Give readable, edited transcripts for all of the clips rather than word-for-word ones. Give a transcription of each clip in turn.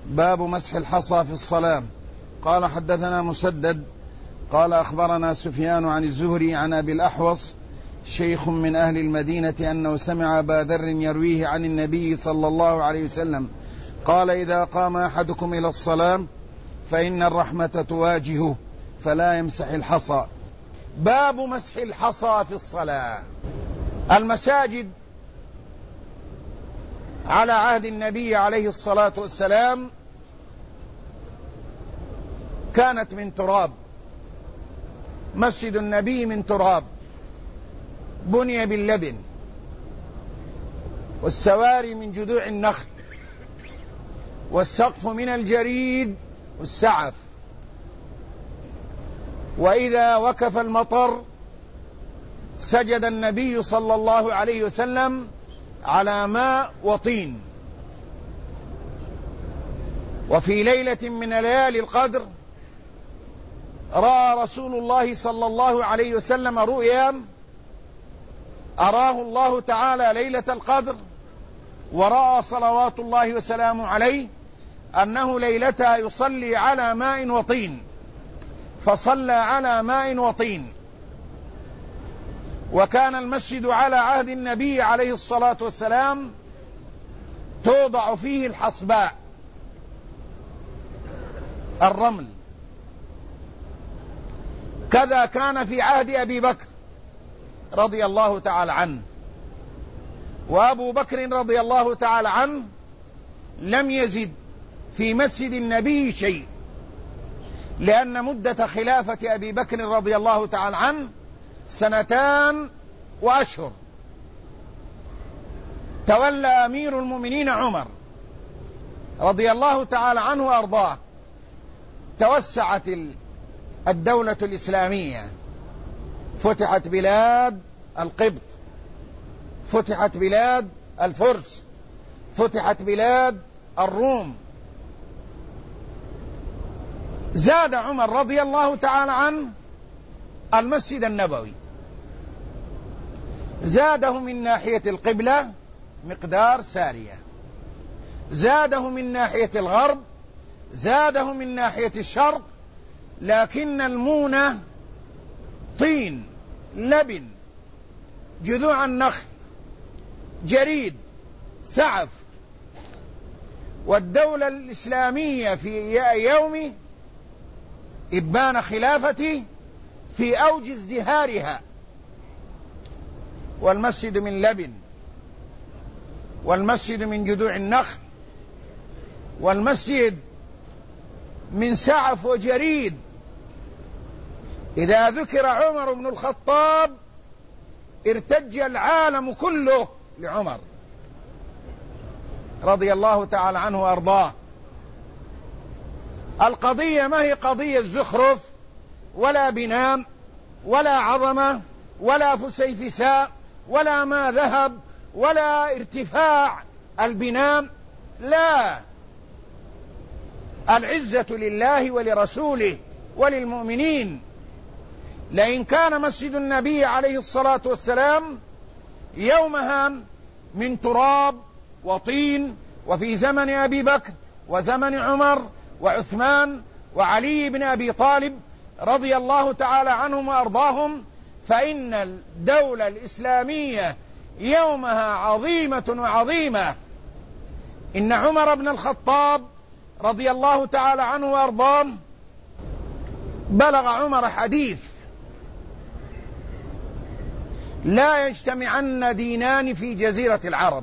باب مسح الحصى في الصلاة. قال حدثنا مسدد قال أخبرنا سفيان عن الزهري عن أبي الأحوص شيخ من أهل المدينة أنه سمع أبا ذر يرويه عن النبي صلى الله عليه وسلم قال: إذا قام أحدكم إلى الصلاة فإن الرحمة تواجهه فلا يمسح الحصى. باب مسح الحصى في الصلاة. المساجد على عهد النبي عليه الصلاة والسلام كانت من تراب، مسجد النبي من تراب بني باللبن، والسواري من جذوع النخل، والسقف من الجريد والسعف، وإذا وكف المطر سجد النبي صلى الله عليه وسلم على ماء وطين. وفي ليلة من ليالي القدر رأى رسول الله صلى الله عليه وسلم رؤيا أراه الله تعالى ليلة القدر، ورأى صلوات الله وسلامه عليه أنه ليلتها يصلي على ماء وطين، فصلى على ماء وطين. وكان المسجد على عهد النبي عليه الصلاة والسلام توضع فيه الحصباء، الرمل. كذا كان في عهد أبي بكر رضي الله تعالى عنه. وأبو بكر رضي الله تعالى عنه لم يزد في مسجد النبي شيء، لأن مدة خلافة أبي بكر رضي الله تعالى عنه 2 وأشهر. تولى أمير المؤمنين عمر رضي الله تعالى عنه وأرضاه. توسعت الدولة الإسلامية، فتحت بلاد القبط، فتحت بلاد الفرس، فتحت بلاد الروم. زاد عمر رضي الله تعالى عنه المسجد النبوي، زاده من ناحية القبلة مقدار سارية، زاده من ناحية الغرب، زاده من ناحية الشرق، لكن المونة طين، لبن، جذوع النخل، جريد، سعف. والدولة الإسلامية في يوم إبان خلافته في أوج ازدهارها، والمسجد من لبن، والمسجد من جذوع النخل، والمسجد من سعف وجريد. إذا ذكر عمر بن الخطاب ارتج العالم كله لعمر رضي الله تعالى عنه وأرضاه. القضية ما هي قضية زخرف ولا بناء ولا عظمة ولا فسيفساء ولا ما ذهب ولا ارتفاع البناء، لا، العزة لله ولرسوله وللمؤمنين. لئن كان مسجد النبي عليه الصلاة والسلام يومها من تراب وطين، وفي زمن أبي بكر وزمن عمر وعثمان وعلي بن أبي طالب رضي الله تعالى عنهم وأرضاهم، فإن الدولة الإسلامية يومها عظيمة وعظيمة. إن عمر بن الخطاب رضي الله تعالى عنه وأرضاه بلغ عمر حديث: لا يجتمعن دينان في جزيرة العرب،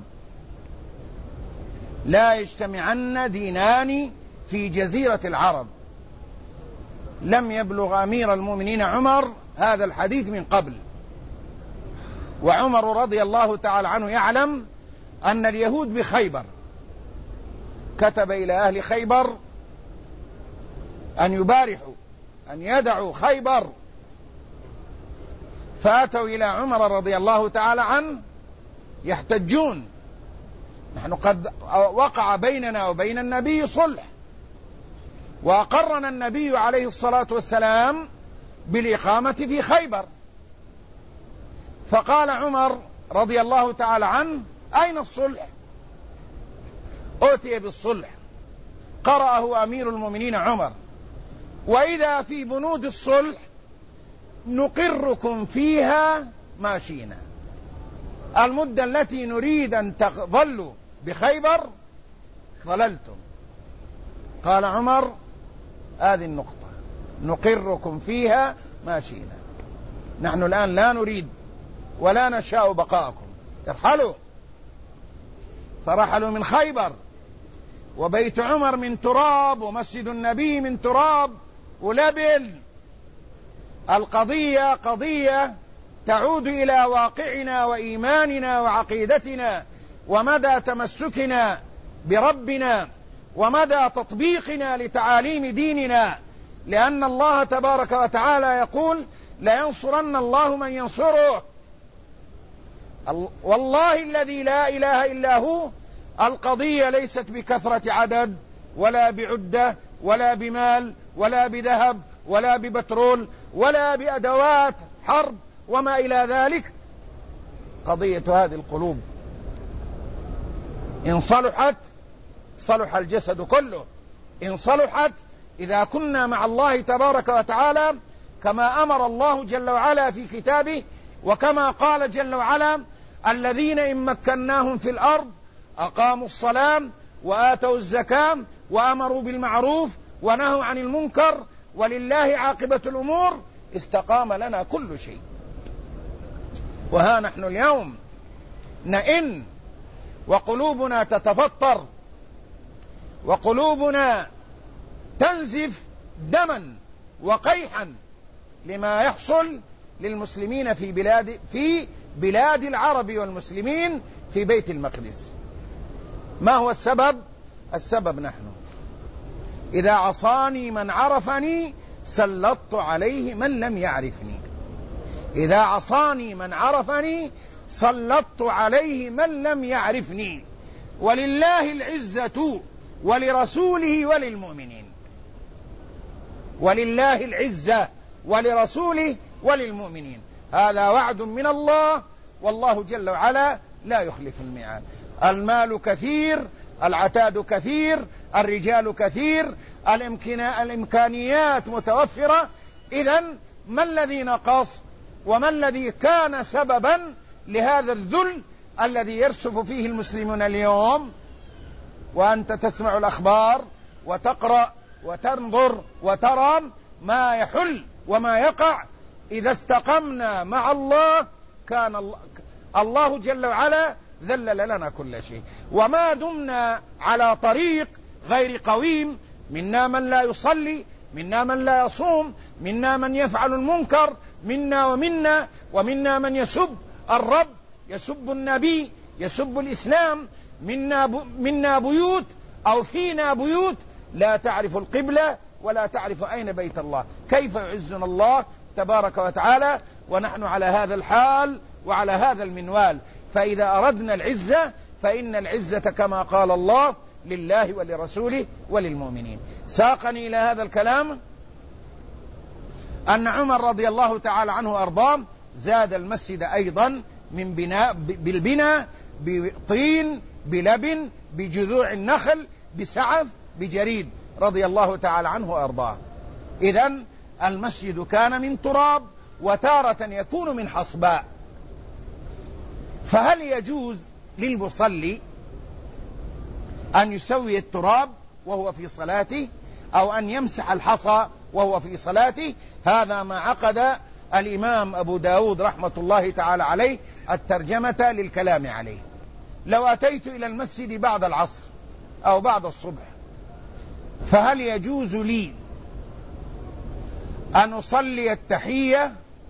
لا يجتمعن دينان في جزيرة العرب. لم يبلغ أمير المؤمنين عمر هذا الحديث من قبل. وعمر رضي الله تعالى عنه يعلم أن اليهود بخيبر كتب إلى أهل خيبر أن يبارحوا، أن يدعوا خيبر، فأتوا إلى عمر رضي الله تعالى عنه يحتجون: نحن قد وقع بيننا وبين النبي صلح، وأقرنا النبي عليه الصلاة والسلام بالإقامة في خيبر. فقال عمر رضي الله تعالى عنه: أين الصلح؟ أوتي بالصلح، قرأه أمير المؤمنين عمر: وإذا في بنود الصلح نقركم فيها ما شئنا. المدة التي نريد أن تظلوا بخيبر ظللتم. قال عمر: هذه النقطة، نقركم فيها ما شئنا. نحن الآن لا نريد ولا نشاء بقاءكم، ارحلوا. فرحلوا من خيبر، وبيت عمر من تراب، ومسجد النبي من تراب ولبن. القضية قضية تعود إلى واقعنا وإيماننا وعقيدتنا ومدى تمسكنا بربنا ومدى تطبيقنا لتعاليم ديننا، لأن الله تبارك وتعالى يقول: لينصرن الله من ينصره. والله الذي لا إله إلا هو، القضية ليست بكثرة عدد ولا بعدة ولا بمال ولا بذهب ولا ببترول ولا بأدوات حرب وما إلى ذلك. قضية هذه القلوب، إن صلحت صلح الجسد كله. إن صلحت، إذا كنا مع الله تبارك وتعالى كما أمر الله جل وعلا في كتابه، وكما قال جل وعلا: الذين إن مكناهم في الأرض أقاموا الصلاة وآتوا الزكاة وأمروا بالمعروف ونهوا عن المنكر ولله عاقبة الأمور، استقام لنا كل شيء. وها نحن اليوم نئن وقلوبنا تتفطر وقلوبنا تنزف دما وقيحا لما يحصل للمسلمين في بلاد العرب والمسلمين في بيت المقدس. ما هو السبب؟ السبب نحن. إذا عصاني من عرفني سلطت عليه من لم يعرفني. إذا عصاني من عرفني سلطت عليه من لم يعرفني. ولله العزة ولرسوله وللمؤمنين. ولله العزة ولرسوله وللمؤمنين. هذا وعد من الله، والله جل وعلا لا يخلف الميعاد. المال كثير، العتاد كثير، الرجال كثير، الإمكانيات متوفرة. إذن ما الذي نقص؟ وما الذي كان سببا لهذا الذل الذي يرسف فيه المسلمون اليوم؟ وأنت تسمع الأخبار وتقرأ وتنظر وترى ما يحل وما يقع. إذا استقمنا مع الله كان الله جل وعلا ذلل لنا كل شيء. وما دمنا على طريق غير قويم، منا من لا يصلي، منا من لا يصوم، منا من يفعل المنكر، ومنا من يسب الرب، يسب النبي، يسب الإسلام. منا بيوت أو فينا بيوت لا تعرف القبلة ولا تعرف أين بيت الله. كيف يعزنا الله تبارك وتعالى ونحن على هذا الحال وعلى هذا المنوال؟ فإذا أردنا العزة فإن العزة كما قال الله لله ولرسوله وللمؤمنين. ساقني إلى هذا الكلام أن عمر رضي الله تعالى عنه وأرضاه زاد المسجد أيضا من بالبناء بطين، بلبن، بجذوع النخل، بسعف، بجريد، رضي الله تعالى عنه وأرضاه. إذن المسجد كان من تراب وتارة يكون من حصباء. فهل يجوز للمصلي أن يسوي التراب وهو في صلاته، أو أن يمسح الحصى وهو في صلاته؟ هذا ما عقد الإمام أبو داود رحمة الله تعالى عليه الترجمة للكلام عليه. لو أتيت إلى المسجد بعد العصر أو بعد الصبح، فهل يجوز لي أن أصلي التحية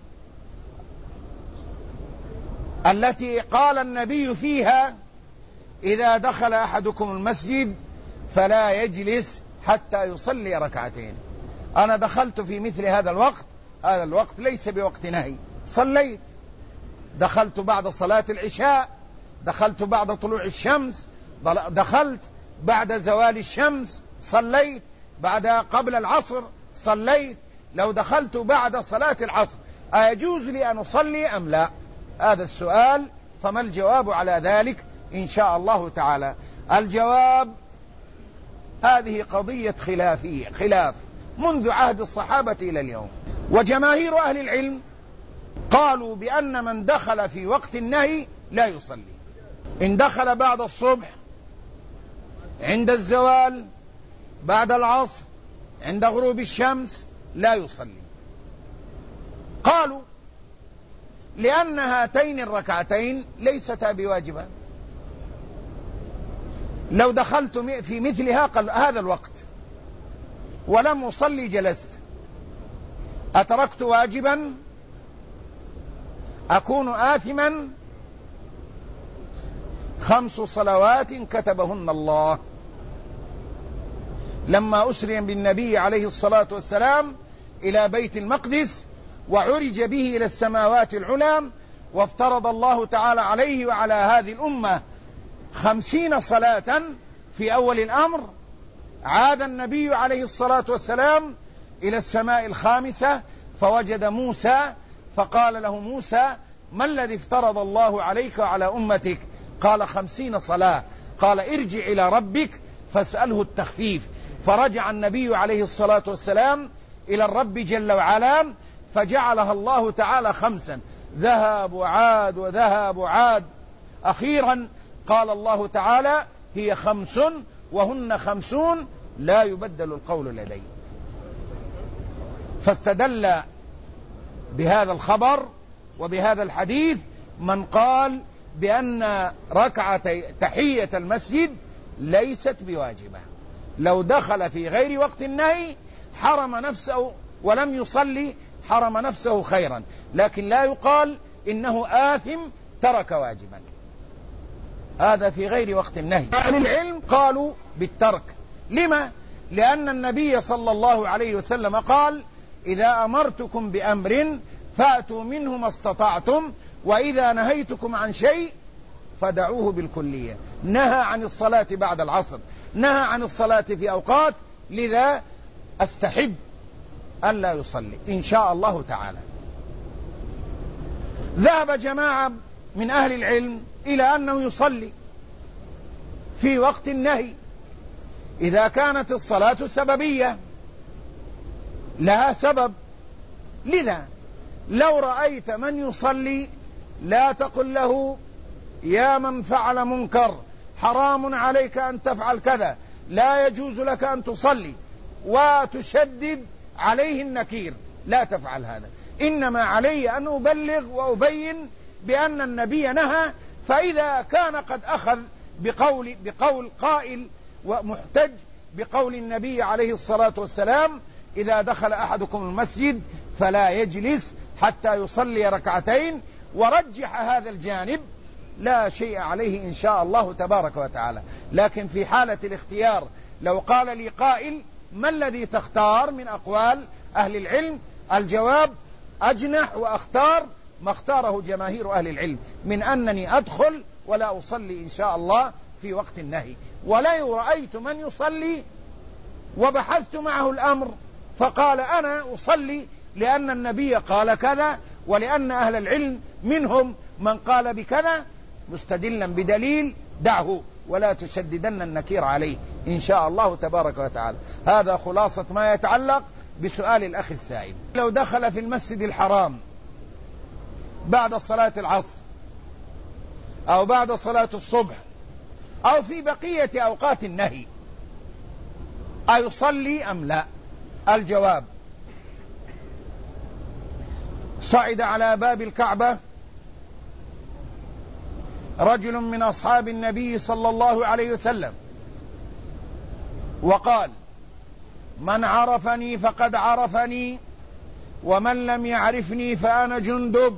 التي قال النبي فيها: إذا دخل أحدكم المسجد فلا يجلس حتى يصلي ركعتين؟ أنا دخلت في مثل هذا الوقت، هذا الوقت ليس بوقت نهي، صليت. دخلت بعد صلاة العشاء، دخلت بعد طلوع الشمس، دخلت بعد زوال الشمس، صليت قبل العصر، صليت. لو دخلت بعد صلاة العصر أيجوز لي أن أصلي أم لا؟ هذا السؤال، فما الجواب على ذلك إن شاء الله تعالى؟ الجواب هذه قضية خلاف منذ عهد الصحابة إلى اليوم. وجماهير أهل العلم قالوا بأن من دخل في وقت النهي لا يصلي. إن دخل بعد الصبح، عند الزوال، بعد العصر، عند غروب الشمس، لا يصلي. قالوا لأن هاتين الركعتين ليستا بواجبة. لو دخلت في مثل هذا الوقت ولم أصلي جلست، أتركت واجبا أكون آثما. 5 صلوات كتبهن الله. لما أسري بالنبي عليه الصلاة والسلام إلى بيت المقدس وعرج به إلى السماوات العلى، وافترض الله تعالى عليه وعلى هذه الأمة 50 صلاة في أول الأمر، عاد النبي عليه الصلاة والسلام إلى السماء الخامسة فوجد موسى، فقال له موسى: ما الذي افترض الله عليك وعلى أمتك؟ قال: 50 صلاة. قال: ارجع إلى ربك فاسأله التخفيف. فرجع النبي عليه الصلاة والسلام إلى الرب جل وعلا فجعلها الله تعالى 5. ذهب وعاد وذهب وعاد. أخيرا قال الله تعالى: هي 5 وهن 50 لا يبدل القول لدي. فاستدل بهذا الخبر وبهذا الحديث من قال بأن ركعة تحية المسجد ليست بواجبة. لو دخل في غير وقت النهي حرم نفسه ولم يصلي، حرم نفسه خيرا، لكن لا يقال إنه آثم ترك واجبا. هذا في غير وقت النهي. أهل العلم قالوا بالترك. لما؟ لأن النبي صلى الله عليه وسلم قال: إذا أمرتكم بأمر فأتوا منه ما استطعتم، وإذا نهيتكم عن شيء فدعوه بالكلية. نهى عن الصلاة بعد العصر، نهى عن الصلاة في أوقات، لذا أستحب أن لا يصلي إن شاء الله تعالى. ذهب جماعة من أهل العلم إلى أنه يصلي في وقت النهي إذا كانت الصلاة سببية، لها سبب. لذا لو رأيت من يصلي لا تقل له: يا من فعل منكر، حرام عليك أن تفعل كذا، لا يجوز لك أن تصلي، وتشدد عليه النكير. لا تفعل هذا. إنما علي أن أبلغ وأبين بأن النبي نهى. فإذا كان قد أخذ بقول قائل ومحتج بقول النبي عليه الصلاة والسلام: إذا دخل أحدكم المسجد فلا يجلس حتى يصلي ركعتين، ورجح هذا الجانب، لا شيء عليه إن شاء الله تبارك وتعالى. لكن في حالة الاختيار، لو قال لي قائل: ما الذي تختار من أقوال أهل العلم؟ الجواب: أجنح وأختار ما اختاره جماهير أهل العلم من أنني أدخل ولا أصلي إن شاء الله في وقت النهي. ولو رأيت من يصلي وبحثت معه الأمر فقال: أنا أصلي لأن النبي قال كذا، ولأن أهل العلم منهم من قال بكذا، مستدلا بدليل، دعه ولا تشددن النكير عليه إن شاء الله تبارك وتعالى. هذا خلاصة ما يتعلق بسؤال الأخ السائل. لو دخل في المسجد الحرام بعد صلاة العصر أو بعد صلاة الصبح أو في بقية أوقات النهي، أيصلي أم لا؟ الجواب: صعد على باب الكعبة رجل من أصحاب النبي صلى الله عليه وسلم وقال: من عرفني فقد عرفني، ومن لم يعرفني فأنا جندب.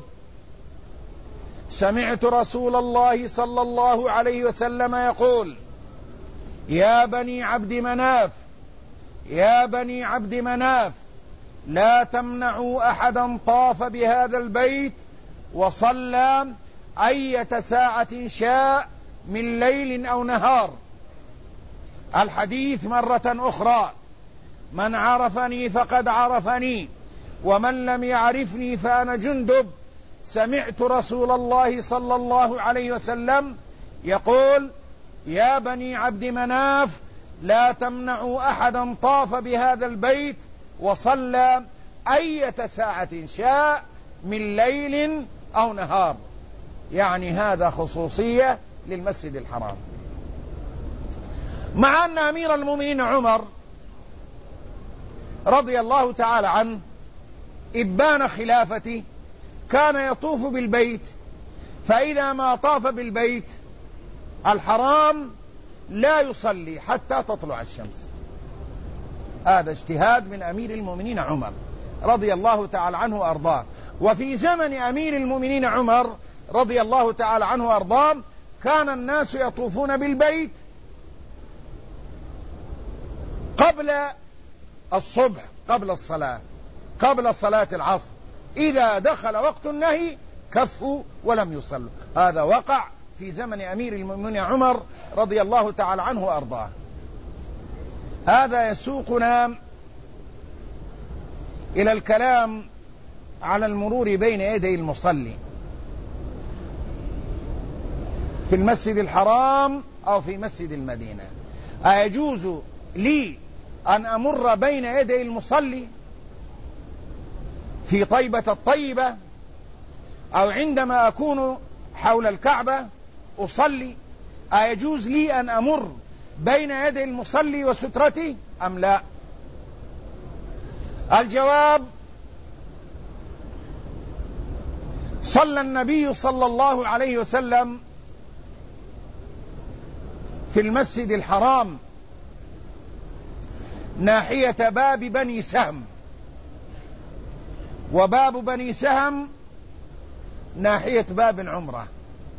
سمعت رسول الله صلى الله عليه وسلم يقول: يا بني عبد مناف، يا بني عبد مناف، لا تمنعوا أحدا طاف بهذا البيت وصلى أية ساعة شاء من ليل أو نهار. الحديث مرة أخرى: من عرفني فقد عرفني، ومن لم يعرفني فأنا جندب. سمعت رسول الله صلى الله عليه وسلم يقول: يا بني عبد مناف، لا تمنعوا أحدا طاف بهذا البيت وصلى أية ساعة شاء من ليل أو نهار، يعني هذا خصوصية للمسجد الحرام. مع أن أمير المؤمنين عمر رضي الله تعالى عنه إبان خلافته كان يطوف بالبيت، فإذا ما طاف بالبيت الحرام لا يصلي حتى تطلع الشمس. هذا اجتهاد من أمير المؤمنين عمر رضي الله تعالى عنه وأرضاه. وفي زمن أمير المؤمنين عمر رضي الله تعالى عنه وأرضاه كان الناس يطوفون بالبيت قبل الصبح، قبل الصلاة، قبل صلاة العصر، إذا دخل وقت النهي كفوا ولم يصلوا. هذا وقع في زمن أمير المؤمنين عمر رضي الله تعالى عنه وأرضاه. هذا يسوقنا إلى الكلام على المرور بين يدي المصلي في المسجد الحرام أو في مسجد المدينة. أيجوز لي أن أمر بين يدي المصلي في طيبة الطيبة أو عندما أكون حول الكعبة أصلي؟ أيجوز لي أن أمر بين يدي المصلي وسترته أم لا؟ الجواب: صلى النبي صلى الله عليه وسلم في المسجد الحرام ناحية باب بني سهم، وباب بني سهم ناحية باب العمرة.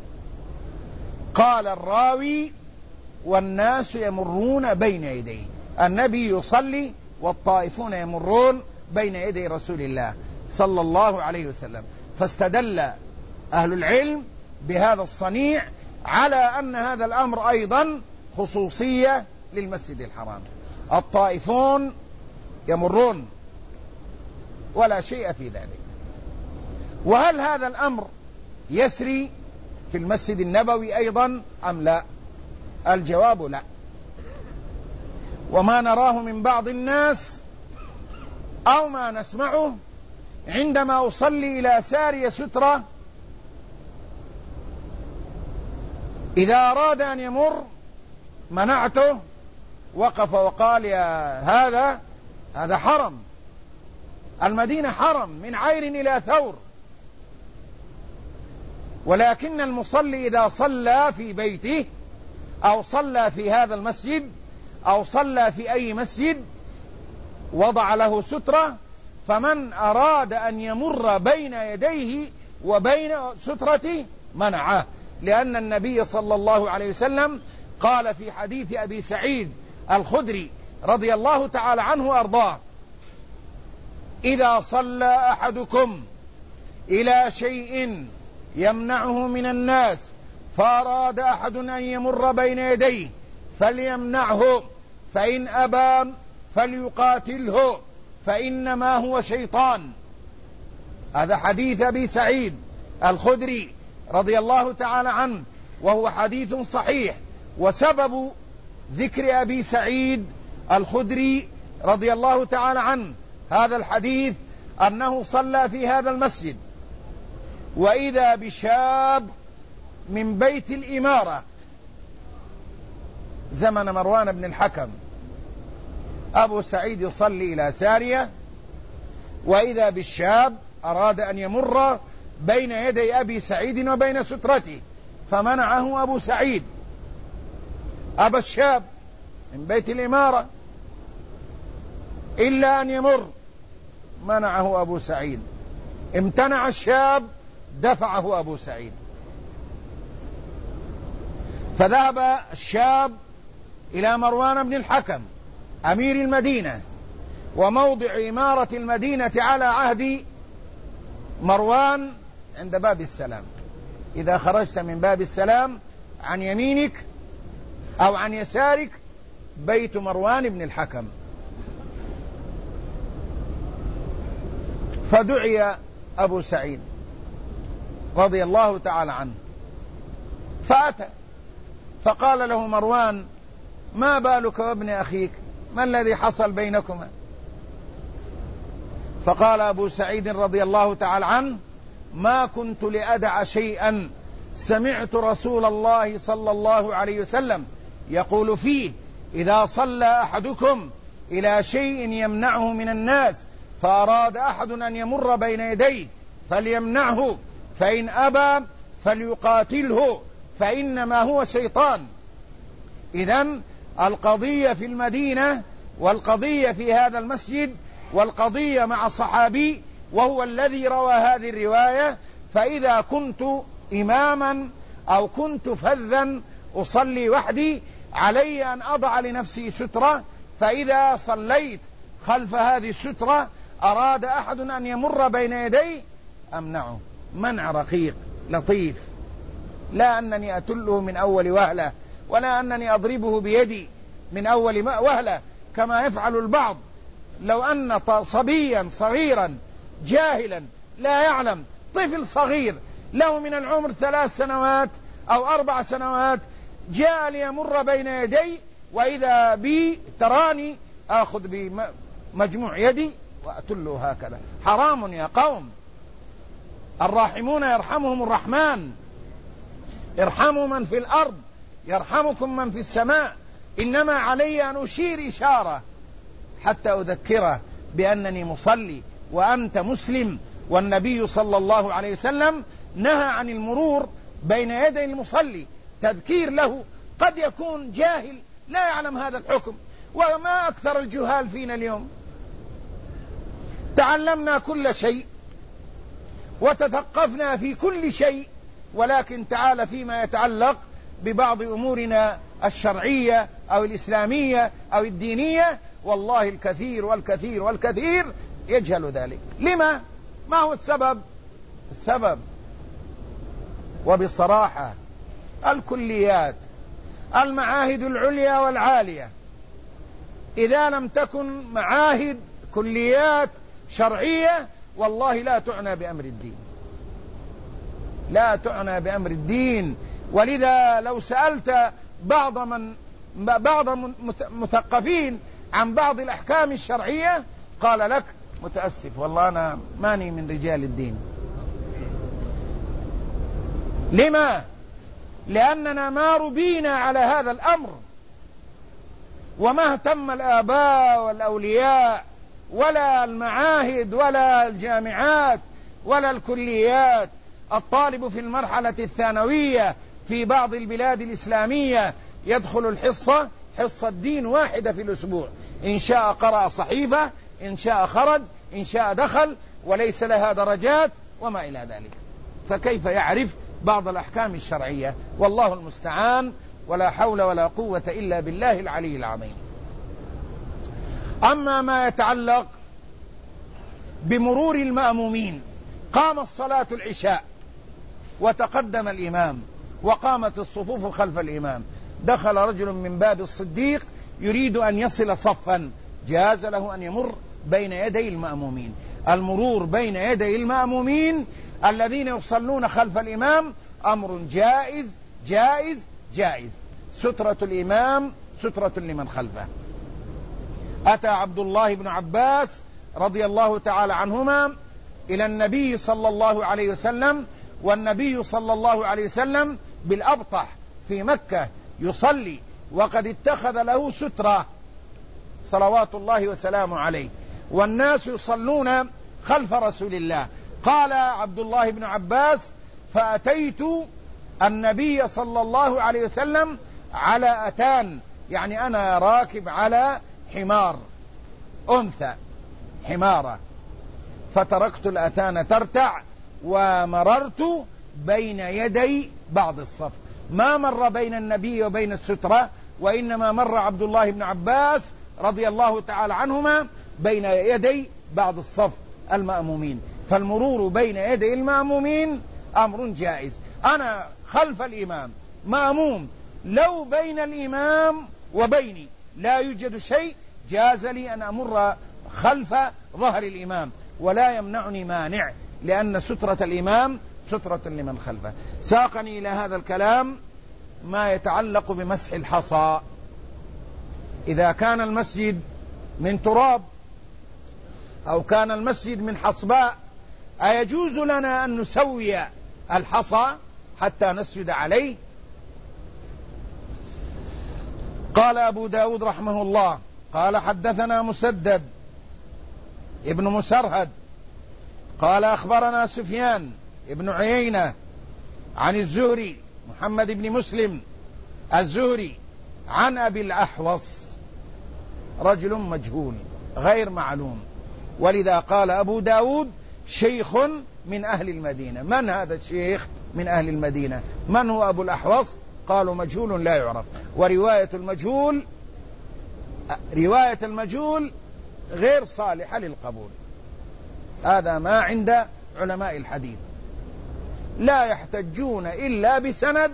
قال الراوي: والناس يمرون بين يديه، النبي يصلي والطائفون يمرون بين يدي رسول الله صلى الله عليه وسلم. فاستدل أهل العلم بهذا الصنيع على أن هذا الأمر أيضا خصوصية للمسجد الحرام، الطائفون يمرون ولا شيء في ذلك. وهل هذا الأمر يسري في المسجد النبوي أيضا أم لا؟ الجواب لا. وما نراه من بعض الناس أو ما نسمعه عندما أصلي إلى سارية سترة، إذا أراد أن يمر منعته، وقف وقال: يا هذا حرم، المدينة حرم من عير إلى ثور. ولكن المصلي إذا صلى في بيته أو صلى في هذا المسجد أو صلى في أي مسجد وضع له سترة، فمن أراد أن يمر بين يديه وبين سترته منعه، لأن النبي صلى الله عليه وسلم قال في حديث أبي سعيد الخدري رضي الله تعالى عنه وأرضاه: إذا صلى أحدكم إلى شيء يمنعه من الناس فأراد أحد أن يمر بين يديه فليمنعه، فإن أبى فليقاتله فإنما هو شيطان. هذا حديث أبي سعيد الخدري رضي الله تعالى عنه، وهو حديث صحيح. وسبب ذكر أبي سعيد الخدري رضي الله تعالى عنه هذا الحديث أنه صلى في هذا المسجد، وإذا بشاب من بيت الإمارة زمن مروان بن الحكم، أبو سعيد يصلي إلى سارية، وإذا بالشاب أراد أن يمر بين يدي أبي سعيد وبين سترته، فمنعه أبو سعيد. أبى الشاب من بيت الإمارة إلا أن يمر، منعه أبو سعيد. امتنع الشاب، دفعه أبو سعيد، فذهب الشاب إلى مروان بن الحكم أمير المدينة، وموضع إمارة المدينة على عهد مروان عند باب السلام. إذا خرجت من باب السلام عن يمينك أو عن يسارك بيت مروان بن الحكم. فدعي أبو سعيد رضي الله تعالى عنه، فأتى فقال له مروان: ما بالك وابن أخيك؟ ما الذي حصل بينكما؟ فقال أبو سعيد رضي الله تعالى عنه: ما كنت لأدع شيئا سمعت رسول الله صلى الله عليه وسلم يقول فيه: إذا صلى أحدكم إلى شيء يمنعه من الناس فأراد أحد أن يمر بين يديه فليمنعه، فإن أبى فليقاتله فإنما هو شيطان. إذن القضية في المدينة والقضية في هذا المسجد والقضية مع صحابي وهو الذي روى هذه الرواية. فإذا كنت إماما أو كنت فذا أصلي وحدي علي أن أضع لنفسي سترة، فإذا صليت خلف هذه السترة أراد أحد أن يمر بين يدي أمنعه منع رقيق لطيف، لا أنني أتله من أول وهلة ولا أنني أضربه بيدي من أول وهلة كما يفعل البعض. لو أن صبيا صغيرا جاهلا لا يعلم، طفل صغير له من العمر 3 سنوات أو 4 سنوات جاء ليمر بين يدي، وإذا بي تراني آخذ بمجموع يدي وأتله هكذا. حرام يا قوم. الراحمون يرحمهم الرحمن، ارحموا من في الأرض يرحمكم من في السماء. إنما علي أن أشير إشارة حتى أذكره بأنني مصلي وأنت مسلم، والنبي صلى الله عليه وسلم نهى عن المرور بين يدي المصلي، تذكير له. قد يكون جاهل لا يعلم هذا الحكم، وما أكثر الجهال فينا اليوم. تعلمنا كل شيء وتثقفنا في كل شيء، ولكن تعال فيما يتعلق ببعض أمورنا الشرعية أو الإسلامية أو الدينية والله الكثير والكثير والكثير يجهل ذلك. لما؟ ما هو السبب؟ السبب وبصراحة الكليات، المعاهد العليا والعالية، إذا لم تكن معاهد كليات شرعية والله لا تعنى بأمر الدين، لا تعنى بأمر الدين. ولذا لو سألت بعض مثقفين عن بعض الأحكام الشرعية قال لك: متأسف والله أنا ماني من رجال الدين. لما؟ لأننا ما ربينا على هذا الأمر، وما اهتم الآباء والأولياء ولا المعاهد ولا الجامعات ولا الكليات. الطالب في المرحلة الثانوية في بعض البلاد الإسلامية يدخل الحصة حصة دين واحدة في الأسبوع، إن شاء قرأ صحيفة، إن شاء خرج، إن شاء دخل، وليس لها درجات وما إلى ذلك. فكيف يعرف بعض الأحكام الشرعية؟ والله المستعان، ولا حول ولا قوة إلا بالله العلي العظيم. أما ما يتعلق بمرور المأمومين، قامت صلاة العشاء وتقدم الإمام وقامت الصفوف خلف الإمام، دخل رجل من باب الصديق يريد أن يصل صفا، جاز له أن يمر بين يدي المأمومين. المرور بين يدي المأمومين الذين يصلون خلف الإمام أمر جائز جائز جائز. سترة الإمام سترة لمن خلفه. أتى عبد الله بن عباس رضي الله تعالى عنهما إلى النبي صلى الله عليه وسلم، والنبي صلى الله عليه وسلم بالأبطح في مكة يصلي، وقد اتخذ له سترة صلوات الله وسلامه عليه، والناس يصلون خلف رسول الله. قال عبد الله بن عباس: فأتيت النبي صلى الله عليه وسلم على أتان، يعني أنا راكب على حمار أنثى حمارة، فتركت الأتان ترتع ومررت بين يدي بعض الصف. ما مر بين النبي وبين السترة، وإنما مر عبد الله بن عباس رضي الله تعالى عنهما بين يدي بعض الصف المأمومين. فالمرور بين يدي المأمومين أمر جائز. أنا خلف الإمام مأموم، لو بين الإمام وبيني لا يوجد شيء جاز لي أن أمر خلف ظهر الإمام، ولا يمنعني مانع، لأن سترة الإمام سترة لمن خلفه. ساقني إلى هذا الكلام ما يتعلق بمسح الحصى. إذا كان المسجد من تراب أو كان المسجد من حصباء أيجوز لنا أن نسوي الحصى حتى نسجد عليه؟ قال أبو داود رحمه الله قال حدثنا مسدد ابن مسرهد قال أخبرنا سفيان ابن عيينة عن الزهري محمد بن مسلم الزهري عن أبي الأحوص رجل مجهول غير معلوم، ولذا قال أبو داود شيخ من أهل المدينة. من هذا الشيخ من أهل المدينة؟ من هو أبو الأحوص؟ قالوا مجهول لا يعرف، ورواية المجهول غير صالحة للقبول. هذا ما عند علماء الحديث، لا يحتجون إلا بسند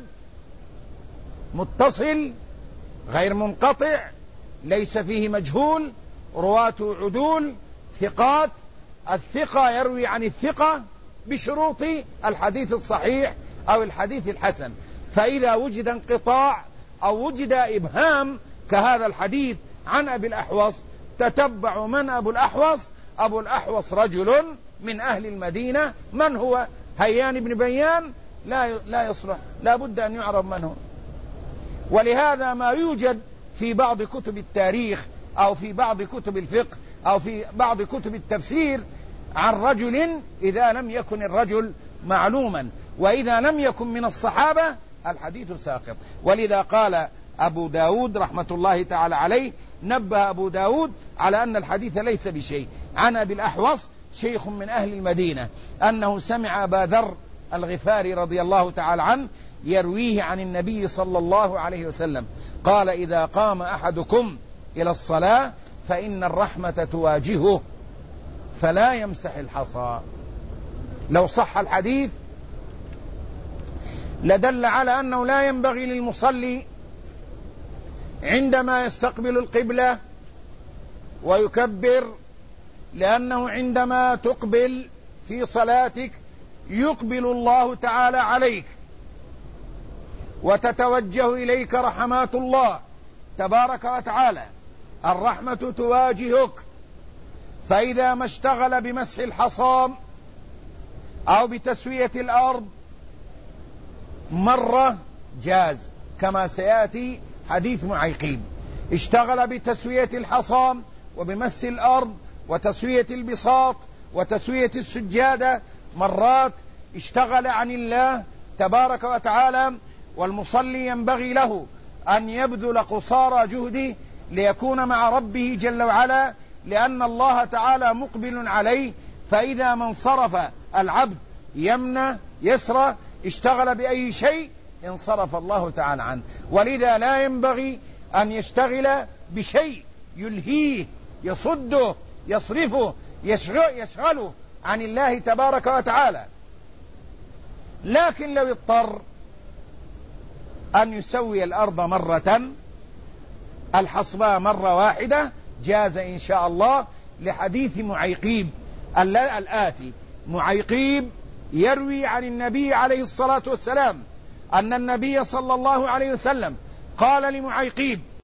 متصل غير منقطع ليس فيه مجهول، رواته عدول ثقات، الثقة يروي عن الثقة بشروط الحديث الصحيح أو الحديث الحسن. فإذا وجد انقطاع أو وجد إبهام كهذا الحديث عن أبي الأحوص تتبعوا من أبو الأحوص. أبو الأحوص رجل من أهل المدينة. من هو؟ هيان بن بيان؟ لا يصلح، لا بد أن يعرف من هو. ولهذا ما يوجد في بعض كتب التاريخ أو في بعض كتب الفقه أو في بعض كتب التفسير عن رجل إذا لم يكن الرجل معلوما وإذا لم يكن من الصحابة الحديث ساقط. ولذا قال أبو داود رحمة الله تعالى عليه، نبه أبو داود على أن الحديث ليس بشيء. عن أبي الأحوص شيخ من أهل المدينة أنه سمع أبا ذر الغفاري رضي الله تعالى عنه يرويه عن النبي صلى الله عليه وسلم قال إذا قام أحدكم إلى الصلاة فإن الرحمة تواجهه فلا يمسح الحصى. لو صح الحديث لدل على أنه لا ينبغي للمصلي عندما يستقبل القبلة ويكبر، لأنه عندما تقبل في صلاتك يقبل الله تعالى عليك وتتوجه إليك رحمات الله تبارك وتعالى، الرحمة تواجهك. فإذا ما اشتغل بمسح الحصى أو بتسوية الأرض مرة جاز، كما سيأتي حديث معيقيب. اشتغل بتسوية الحصى وبمس الأرض وتسوية البساط وتسوية السجادة مرات، اشتغل عن الله تبارك وتعالى. والمصلي ينبغي له أن يبذل قصارى جهده ليكون مع ربه جل وعلا، لأن الله تعالى مقبل عليه. فإذا ما انصرف العبد يمنى يسرى اشتغل بأي شيء انصرف الله تعالى عنه. ولذا لا ينبغي أن يشتغل بشيء يلهيه يصده يصرفه يشغله عن الله تبارك وتعالى. لكن لو اضطر أن يسوي الأرض مرة الحصباء مرة واحدة جاز إن شاء الله، لحديث معيقيب الآتي. معيقيب يروي عن النبي عليه الصلاة والسلام أن النبي صلى الله عليه وسلم قال لمعيقيب